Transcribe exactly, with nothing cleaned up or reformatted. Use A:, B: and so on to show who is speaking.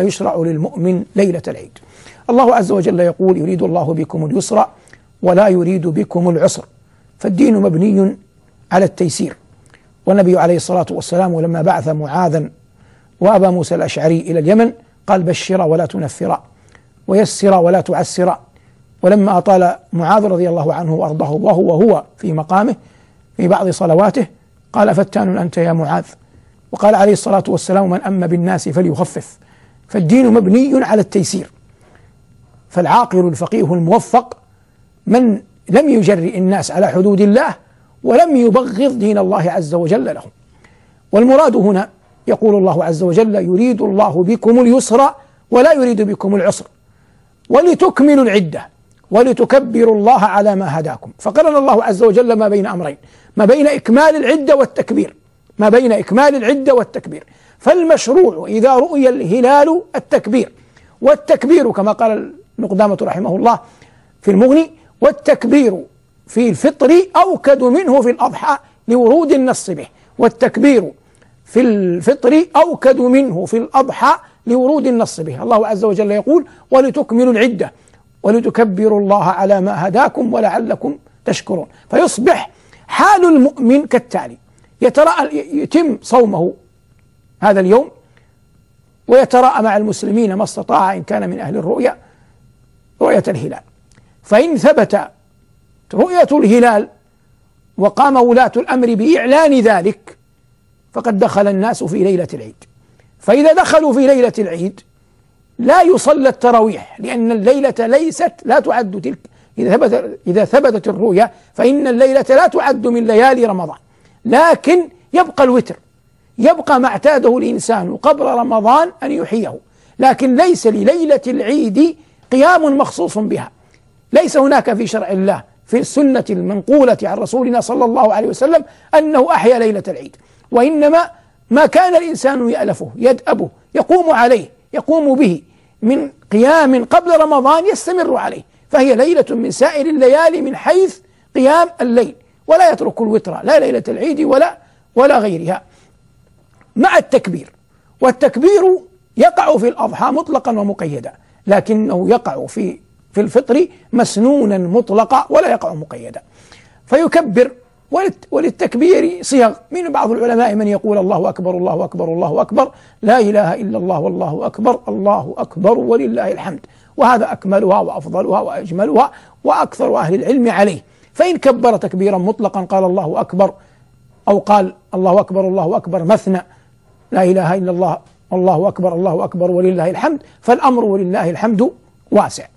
A: يشرع للمؤمن ليلة العيد. الله عز وجل يقول: يريد الله بكم اليسر ولا يريد بكم العسر، فالدين مبني على التيسير. والنبي عليه الصلاة والسلام لما بعث معاذا وأبا موسى الأشعري إلى اليمن قال: بشرا ولا تنفرا، ويسرا ولا تعسرا. ولما أطال معاذ رضي الله عنه وأرضاه وهو هو في مقامه في بعض صلواته قال: فتان أنت يا معاذ. وقال عليه الصلاة والسلام: من أم بالناس فليخفف. فالدين مبني على التيسير. فالعاقل الفقيه الموفق من لم يجرئ الناس على حدود الله ولم يبغض دين الله عز وجل لهم. والمراد هنا يقول الله عز وجل: يريد الله بكم اليسر ولا يريد بكم العسر ولتكملوا العدة ولتكبروا الله على ما هداكم. فقرن الله عز وجل ما بين أمرين، ما بين إكمال العدة والتكبير، ما بين إكمال العدة والتكبير. فالمشروع إذا رؤي الهلال التكبير، والتكبير كما قال ابن قدامة رحمه الله في المغني: والتكبير في الفطر أوكد منه في الأضحى لورود النص به. والتكبير في الفطر أوكد منه في الأضحى لورود النص به. الله عز وجل يقول: ولتكملوا العدة ولتكبروا الله على ما هداكم ولعلكم تشكرون. فيصبح حال المؤمن كالتالي: يتراءى يتم صومه هذا اليوم ويتراءى مع المسلمين ما استطاع إن كان من أهل الرؤيا رؤية الهلال. فإن ثبت رؤية الهلال وقام ولاة الأمر بإعلان ذلك فقد دخل الناس في ليلة العيد. فإذا دخلوا في ليلة العيد لا يصلى التراويح، لأن الليلة ليست لا تعد تلك. إذا ثبت إذا ثبتت الرؤيا فإن الليلة لا تعد من ليالي رمضان، لكن يبقى الوتر، يبقى ما اعتاده الإنسان قبل رمضان أن يحييه، لكن ليس لليلة العيد قيام مخصوص بها. ليس هناك في شرع الله في السنة المنقولة عن رسولنا صلى الله عليه وسلم أنه أحيا ليلة العيد، وإنما ما كان الإنسان يألفه يدأبه يقوم عليه يقوم به من قيام قبل رمضان يستمر عليه، فهي ليلة من سائر الليالي من حيث قيام الليل، ولا يترك الوتر لا ليلة العيد ولا ولا غيرها، مع التكبير. والتكبير يقع في الأضحى مطلقا ومقيدا، لكنه يقع في في الفطر مسنونا مطلقا ولا يقع مقيدا. فيكبر، وللتكبير صيغ، من بعض العلماء من يقول: الله أكبر الله أكبر الله أكبر، لا إله إلا الله والله أكبر، الله أكبر ولله الحمد، وهذا أكملها وأفضلها وأجملها وأكثر أهل العلم عليه. فإن كبر تكبيرا مطلقا قال الله أكبر، أو قال الله أكبر الله أكبر مثنى، لا إله إلا الله والله أكبر الله أكبر ولله الحمد، فالأمر ولله الحمد واسع.